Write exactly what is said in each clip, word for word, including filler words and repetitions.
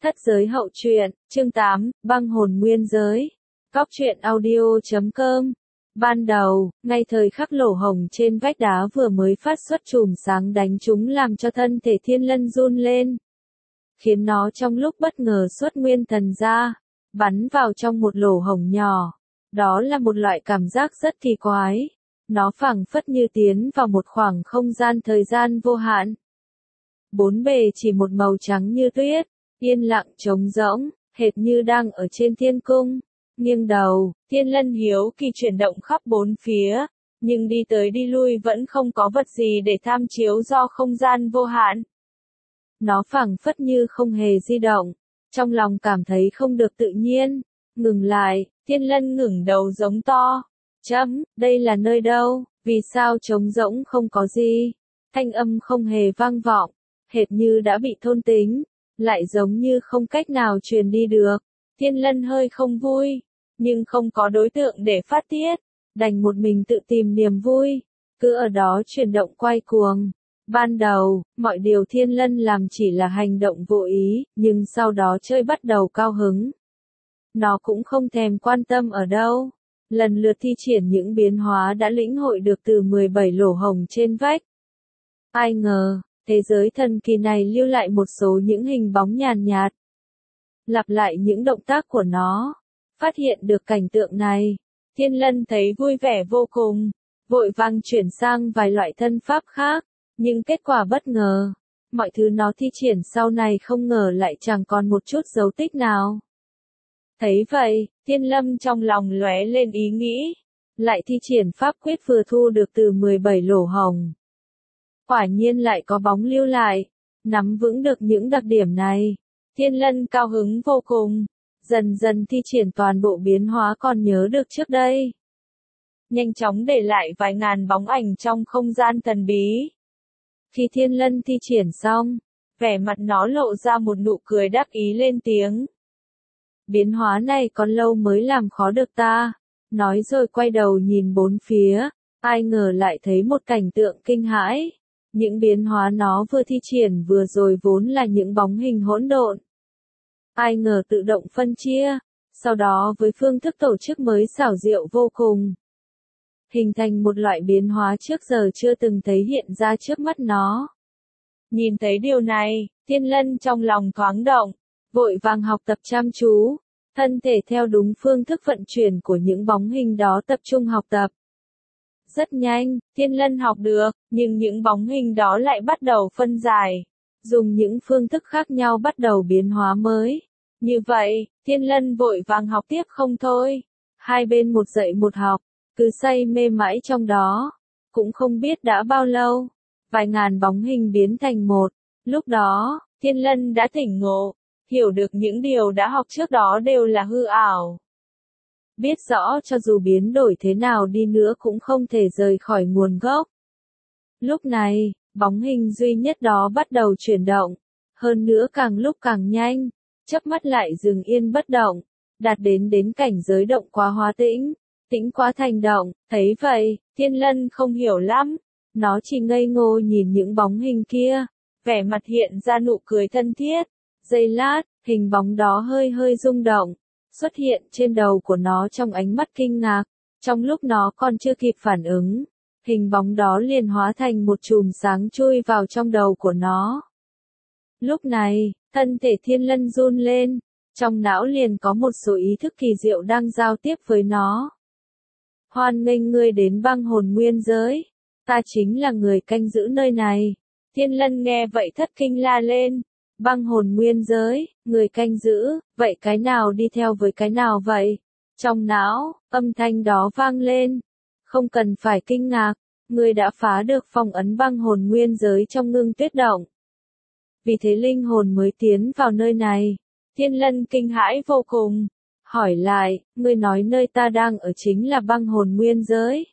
Thất giới hậu truyện, chương tám, băng hồn nguyên giới. Góc truyện audio chấm com. Ban đầu, ngay thời khắc lỗ hổng trên vách đá vừa mới phát xuất chùm sáng đánh chúng làm cho thân thể Thiên Lân run lên. Khiến nó trong lúc bất ngờ xuất nguyên thần ra, bắn vào trong một lỗ hổng nhỏ. Đó là một loại cảm giác rất kỳ quái. Nó phảng phất như tiến vào một khoảng không gian thời gian vô hạn. Bốn bề chỉ một màu trắng như tuyết. Yên lặng trống rỗng, hệt như đang ở trên thiên cung. Nghiêng đầu, Thiên Lân hiếu kỳ chuyển động khắp bốn phía, nhưng đi tới đi lui vẫn không có vật gì để tham chiếu do không gian vô hạn. Nó phảng phất như không hề di động, trong lòng cảm thấy không được tự nhiên. Ngừng lại, Thiên Lân ngẩng đầu giống to. Chấm, đây là nơi đâu, vì sao trống rỗng không có gì? Thanh âm không hề vang vọng, hệt như đã bị thôn tính. Lại giống như không cách nào truyền đi được. Thiên Lân hơi không vui, nhưng không có đối tượng để phát tiết, đành một mình tự tìm niềm vui, cứ ở đó chuyển động quay cuồng. Ban đầu, mọi điều Thiên Lân làm chỉ là hành động vô ý, nhưng sau đó chơi bắt đầu cao hứng. Nó cũng không thèm quan tâm ở đâu, lần lượt thi triển những biến hóa đã lĩnh hội được từ mười bảy lỗ hổng trên vách. Ai ngờ, thế giới thần kỳ này lưu lại một số những hình bóng nhàn nhạt. Lặp lại những động tác của nó. Phát hiện được cảnh tượng này, Thiên Lân thấy vui vẻ vô cùng, vội vàng chuyển sang vài loại thân pháp khác, nhưng kết quả bất ngờ. Mọi thứ nó thi triển sau này không ngờ lại chẳng còn một chút dấu tích nào. Thấy vậy, Thiên Lâm trong lòng lóe lên ý nghĩ, lại thi triển pháp quyết vừa thu được từ mười bảy lỗ hổng. Quả nhiên lại có bóng lưu lại, nắm vững được những đặc điểm này. Thiên Lân cao hứng vô cùng, dần dần thi triển toàn bộ biến hóa còn nhớ được trước đây. Nhanh chóng để lại vài ngàn bóng ảnh trong không gian thần bí. Khi Thiên Lân thi triển xong, vẻ mặt nó lộ ra một nụ cười đắc ý lên tiếng. Biến hóa này còn lâu mới làm khó được ta. Nói rồi quay đầu nhìn bốn phía, ai ngờ lại thấy một cảnh tượng kinh hãi. Những biến hóa nó vừa thi triển vừa rồi vốn là những bóng hình hỗn độn. Ai ngờ tự động phân chia, sau đó với phương thức tổ chức mới xảo diệu vô cùng. Hình thành một loại biến hóa trước giờ chưa từng thấy hiện ra trước mắt nó. Nhìn thấy điều này, Thiên Lân trong lòng thoáng động, vội vàng học tập chăm chú, thân thể theo đúng phương thức vận chuyển của những bóng hình đó tập trung học tập. Rất nhanh, Thiên Lân học được, nhưng những bóng hình đó lại bắt đầu phân giải, dùng những phương thức khác nhau bắt đầu biến hóa mới. Như vậy, Thiên Lân vội vàng học tiếp không thôi. Hai bên một dạy một học, cứ say mê mãi trong đó. Cũng không biết đã bao lâu, vài ngàn bóng hình biến thành một. Lúc đó, Thiên Lân đã tỉnh ngộ, hiểu được những điều đã học trước đó đều là hư ảo. Biết rõ cho dù biến đổi thế nào đi nữa cũng không thể rời khỏi nguồn gốc. Lúc này, bóng hình duy nhất đó bắt đầu chuyển động, hơn nữa càng lúc càng nhanh, chớp mắt lại dừng yên bất động, đạt đến đến cảnh giới động quá hóa tĩnh, tĩnh quá thành động. Thấy vậy, Thiên Lân không hiểu lắm, nó chỉ ngây ngô nhìn những bóng hình kia, vẻ mặt hiện ra nụ cười thân thiết. Giây lát, hình bóng đó hơi hơi rung động, xuất hiện trên đầu của nó trong ánh mắt kinh ngạc. Trong lúc nó còn chưa kịp phản ứng, hình bóng đó liền hóa thành một chùm sáng chui vào trong đầu của nó. Lúc này, thân thể Thiên Lân run lên, trong não liền có một số ý thức kỳ diệu đang giao tiếp với nó. Hoan nghênh ngươi đến băng hồn nguyên giới, ta chính là người canh giữ nơi này. Thiên Lân nghe vậy thất kinh la lên. Băng hồn nguyên giới, người canh giữ, vậy cái nào đi theo với cái nào vậy? Trong não, âm thanh đó vang lên. Không cần phải kinh ngạc, ngươi đã phá được phong ấn băng hồn nguyên giới trong ngưng tuyết động. Vì thế linh hồn mới tiến vào nơi này. Thiên Lân kinh hãi vô cùng, hỏi lại, ngươi nói nơi ta đang ở chính là băng hồn nguyên giới.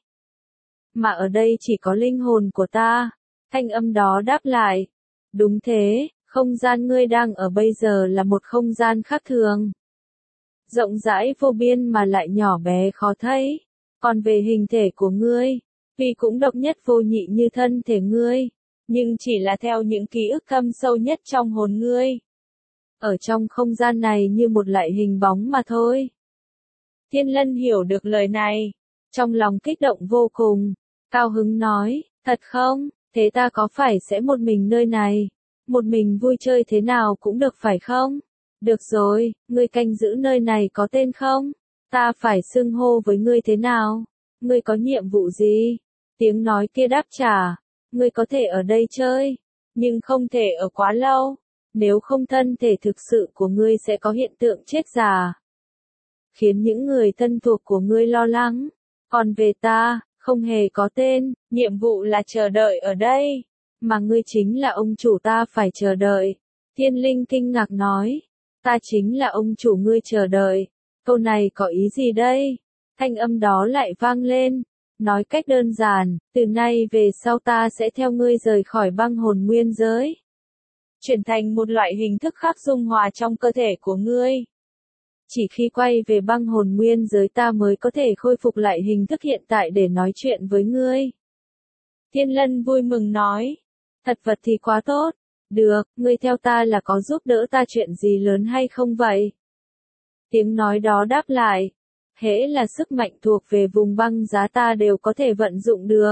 Mà ở đây chỉ có linh hồn của ta. Thanh âm đó đáp lại. Đúng thế. Không gian ngươi đang ở bây giờ là một không gian khác thường. Rộng rãi vô biên mà lại nhỏ bé khó thấy. Còn về hình thể của ngươi, vì cũng độc nhất vô nhị như thân thể ngươi, nhưng chỉ là theo những ký ức thâm sâu nhất trong hồn ngươi. ở trong không gian này như một loại hình bóng mà thôi. Thiên Lân hiểu được lời này, trong lòng kích động vô cùng, cao hứng nói, thật không, thế ta có phải sẽ một mình nơi này, một mình vui chơi thế nào cũng được phải không? Được rồi, ngươi canh giữ nơi này có tên không? Ta phải xưng hô với ngươi thế nào? Ngươi có nhiệm vụ gì? Tiếng nói kia đáp trả, ngươi có thể ở đây chơi, nhưng không thể ở quá lâu, nếu không thân thể thực sự của ngươi sẽ có hiện tượng chết già, khiến những người thân thuộc của ngươi lo lắng. Còn về ta, không hề có tên, nhiệm vụ là chờ đợi ở đây, mà ngươi chính là ông chủ ta phải chờ đợi. Thiên Linh kinh ngạc nói, ta chính là ông chủ ngươi chờ đợi, câu này có ý gì đây? Thanh âm đó lại vang lên, nói cách đơn giản, từ nay về sau ta sẽ theo ngươi rời khỏi băng hồn nguyên giới, chuyển thành một loại hình thức khác dung hòa trong cơ thể của ngươi. Chỉ khi quay về băng hồn nguyên giới ta mới có thể khôi phục lại hình thức hiện tại để nói chuyện với ngươi. Thiên Lân vui mừng nói, thật vật thì quá tốt, được, ngươi theo ta là có giúp đỡ ta chuyện gì lớn hay không vậy? Tiếng nói đó đáp lại, hễ là sức mạnh thuộc về vùng băng giá ta đều có thể vận dụng được.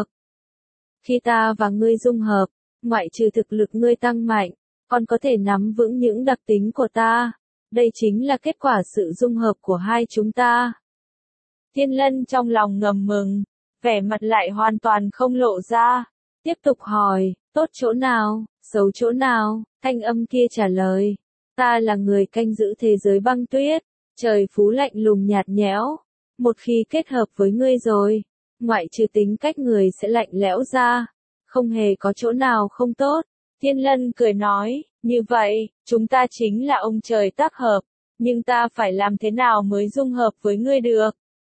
Khi ta và ngươi dung hợp, ngoại trừ thực lực ngươi tăng mạnh, còn có thể nắm vững những đặc tính của ta. Đây chính là kết quả sự dung hợp của hai chúng ta. Thiên Lân trong lòng ngầm mừng, vẻ mặt lại hoàn toàn không lộ ra. Tiếp tục hỏi, tốt chỗ nào, xấu chỗ nào, thanh âm kia trả lời. Ta là người canh giữ thế giới băng tuyết, trời phú lạnh lùng nhạt nhẽo. Một khi kết hợp với ngươi rồi, ngoại trừ tính cách người sẽ lạnh lẽo ra, không hề có chỗ nào không tốt. Thiên Lân cười nói, như vậy, chúng ta chính là ông trời tác hợp, nhưng ta phải làm thế nào mới dung hợp với ngươi được?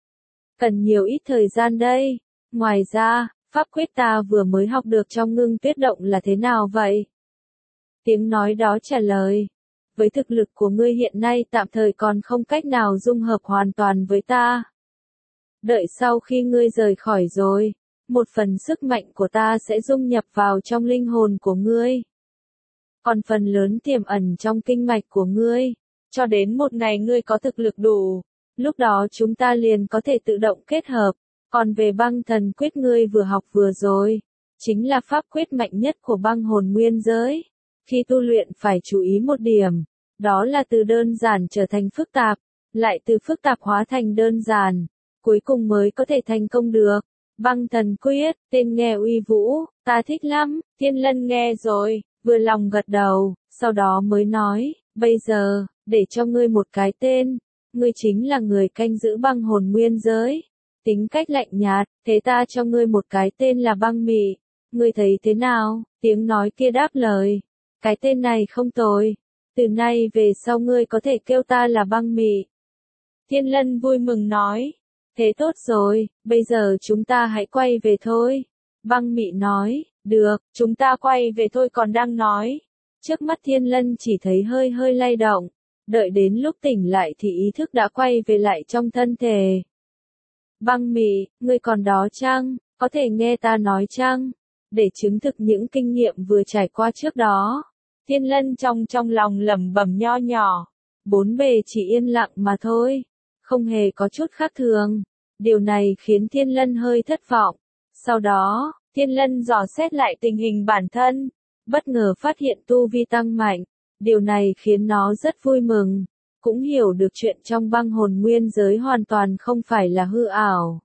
Cần nhiều ít thời gian đây. Ngoài ra, pháp quyết ta vừa mới học được trong ngưng tuyết động là thế nào vậy? Tiếng nói đó trả lời, với thực lực của ngươi hiện nay tạm thời còn không cách nào dung hợp hoàn toàn với ta. Đợi sau khi ngươi rời khỏi rồi, một phần sức mạnh của ta sẽ dung nhập vào trong linh hồn của ngươi. Còn phần lớn tiềm ẩn trong kinh mạch của ngươi, cho đến một ngày ngươi có thực lực đủ, lúc đó chúng ta liền có thể tự động kết hợp. Còn về băng thần quyết ngươi vừa học vừa rồi, chính là pháp quyết mạnh nhất của băng hồn nguyên giới. Khi tu luyện phải chú ý một điểm, đó là từ đơn giản trở thành phức tạp, lại từ phức tạp hóa thành đơn giản, cuối cùng mới có thể thành công được. Băng thần quyết, tên nghe uy vũ, ta thích lắm. Thiên Lân nghe rồi, vừa lòng gật đầu, sau đó mới nói, bây giờ, để cho ngươi một cái tên, ngươi chính là người canh giữ băng hồn nguyên giới. Tính cách lạnh nhạt, thế ta cho ngươi một cái tên là băng mị, ngươi thấy thế nào? Tiếng nói kia đáp lời, cái tên này không tồi, từ nay về sau ngươi có thể kêu ta là băng mị. Thiên Lân vui mừng nói, thế tốt rồi, bây giờ chúng ta hãy quay về thôi. Băng mị nói, được, chúng ta quay về thôi. Còn đang nói, trước mắt Thiên Lân chỉ thấy hơi hơi lay động, đợi đến lúc tỉnh lại thì ý thức đã quay về lại trong thân thể. Băng mị, ngươi còn đó chăng, có thể nghe ta nói chăng, để chứng thực những kinh nghiệm vừa trải qua trước đó. Thiên Lân trong trong lòng lẩm bẩm nho nhỏ, bốn bề chỉ yên lặng mà thôi, không hề có chút khác thường. Điều này khiến Thiên Lân hơi thất vọng. Sau đó, Thiên Lân dò xét lại tình hình bản thân, bất ngờ phát hiện tu vi tăng mạnh. Điều này khiến nó rất vui mừng, cũng hiểu được chuyện trong băng hồn nguyên giới hoàn toàn không phải là hư ảo.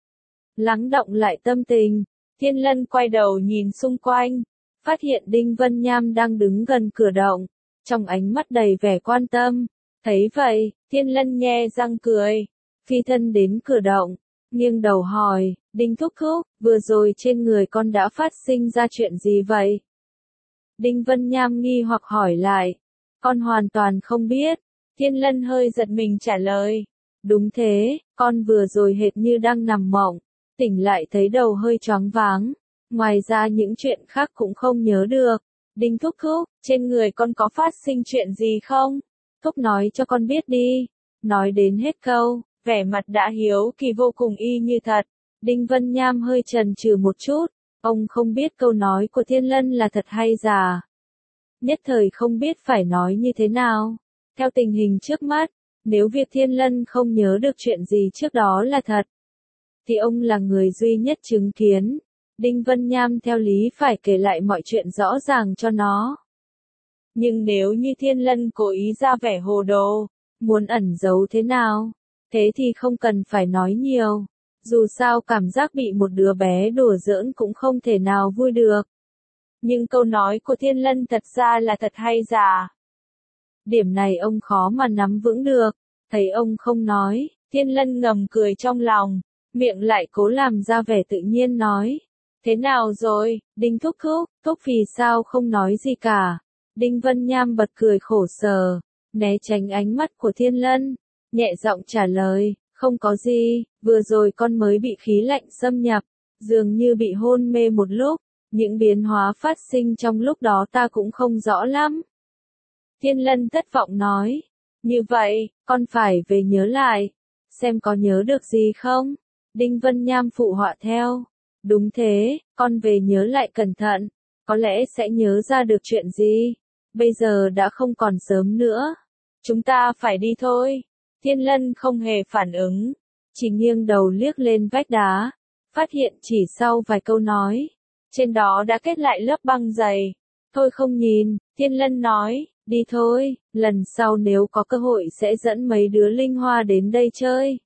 Lắng động lại tâm tình, Thiên Lân quay đầu nhìn xung quanh, phát hiện Đinh Vân Nham đang đứng gần cửa động, trong ánh mắt đầy vẻ quan tâm. Thấy vậy, Thiên Lân nhe răng cười, phi thân đến cửa động, nghiêng đầu hỏi, Đinh thúc thúc, vừa rồi trên người con đã phát sinh ra chuyện gì vậy? Đinh Vân Nham nghi hoặc hỏi lại, con hoàn toàn không biết. Thiên Lân hơi giật mình trả lời, đúng thế, con vừa rồi hệt như đang nằm mộng, tỉnh lại thấy đầu hơi choáng váng, ngoài ra những chuyện khác cũng không nhớ được. Đinh thúc thúc, trên người con có phát sinh chuyện gì không? Thúc nói cho con biết đi. Nói đến hết câu, vẻ mặt đã hiếu kỳ vô cùng y như thật. Đinh Vân Nham hơi chần chừ một chút, ông không biết câu nói của Thiên Lân là thật hay giả. Nhất thời không biết phải nói như thế nào. Theo tình hình trước mắt, nếu việc Thiên Lân không nhớ được chuyện gì trước đó là thật, thì ông là người duy nhất chứng kiến. Đinh Vân Nham theo lý phải kể lại mọi chuyện rõ ràng cho nó. Nhưng nếu như Thiên Lân cố ý ra vẻ hồ đồ, muốn ẩn giấu thế nào, thế thì không cần phải nói nhiều. Dù sao cảm giác bị một đứa bé đùa giỡn cũng không thể nào vui được. Nhưng câu nói của Thiên Lân thật ra là thật hay giả? Điểm này ông khó mà nắm vững được. Thấy ông không nói, Thiên Lân ngầm cười trong lòng, miệng lại cố làm ra vẻ tự nhiên nói. Thế nào rồi, Đinh thúc thúc, thúc vì sao không nói gì cả? Đinh Vân Nham bật cười khổ sở, né tránh ánh mắt của Thiên Lân, nhẹ giọng trả lời, không có gì, vừa rồi con mới bị khí lạnh xâm nhập, dường như bị hôn mê một lúc, những biến hóa phát sinh trong lúc đó ta cũng không rõ lắm. Thiên Lân thất vọng nói, như vậy, con phải về nhớ lại, xem có nhớ được gì không? Đinh Vân Nham phụ họa theo, đúng thế, con về nhớ lại cẩn thận, có lẽ sẽ nhớ ra được chuyện gì. Bây giờ đã không còn sớm nữa, chúng ta phải đi thôi. Thiên Lân không hề phản ứng, chỉ nghiêng đầu liếc lên vách đá, phát hiện chỉ sau vài câu nói, trên đó đã kết lại lớp băng dày. Thôi không nhìn, Thiên Lân nói, đi thôi, lần sau nếu có cơ hội sẽ dẫn mấy đứa linh hoa đến đây chơi.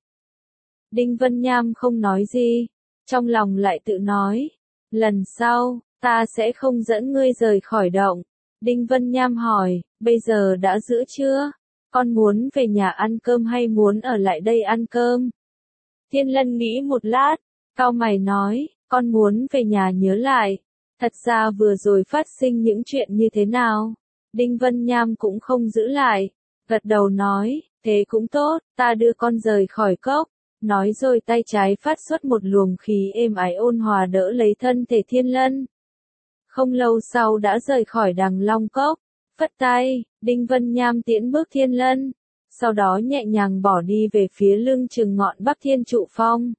Đinh Vân Nham không nói gì, trong lòng lại tự nói, lần sau, ta sẽ không dẫn ngươi rời khỏi động. Đinh Vân Nham hỏi, bây giờ đã giữa trưa, con muốn về nhà ăn cơm hay muốn ở lại đây ăn cơm? Thiên Lân nghĩ một lát, cau mày nói, con muốn về nhà nhớ lại, thật ra vừa rồi phát sinh những chuyện như thế nào. Đinh Vân Nham cũng không giữ lại, gật đầu nói, thế cũng tốt, ta đưa con rời khỏi cốc. Nói rồi tay trái phát xuất một luồng khí êm ái ôn hòa đỡ lấy thân thể Thiên Lân. Không lâu sau đã rời khỏi Đằng Long Cốc, phất tay, Đinh Vân Nham tiễn bước Thiên Lân, sau đó nhẹ nhàng bỏ đi về phía lưng chừng ngọn Bắc Thiên Trụ Phong.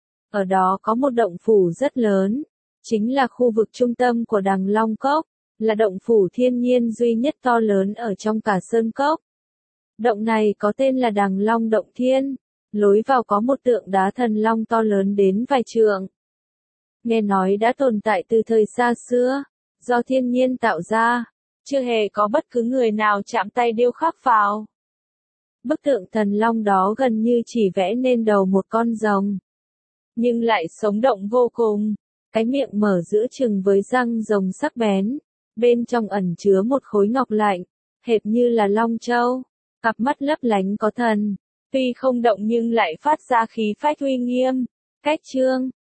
Ở đó có một động phủ rất lớn, chính là khu vực trung tâm của Đằng Long Cốc, là động phủ thiên nhiên duy nhất to lớn ở trong cả Sơn Cốc. Động này có tên là Đằng Long Động Thiên, lối vào có một tượng đá thần long to lớn đến vài trượng. Nghe nói đã tồn tại từ thời xa xưa, do thiên nhiên tạo ra, chưa hề có bất cứ người nào chạm tay điêu khắc vào. Bức tượng thần long đó gần như chỉ vẽ nên đầu một con rồng, nhưng lại sống động vô cùng, cái miệng mở giữa chừng với răng rồng sắc bén, bên trong ẩn chứa một khối ngọc lạnh, hệt như là long châu, cặp mắt lấp lánh có thần, tuy không động nhưng lại phát ra khí phách uy nghiêm. Cách chương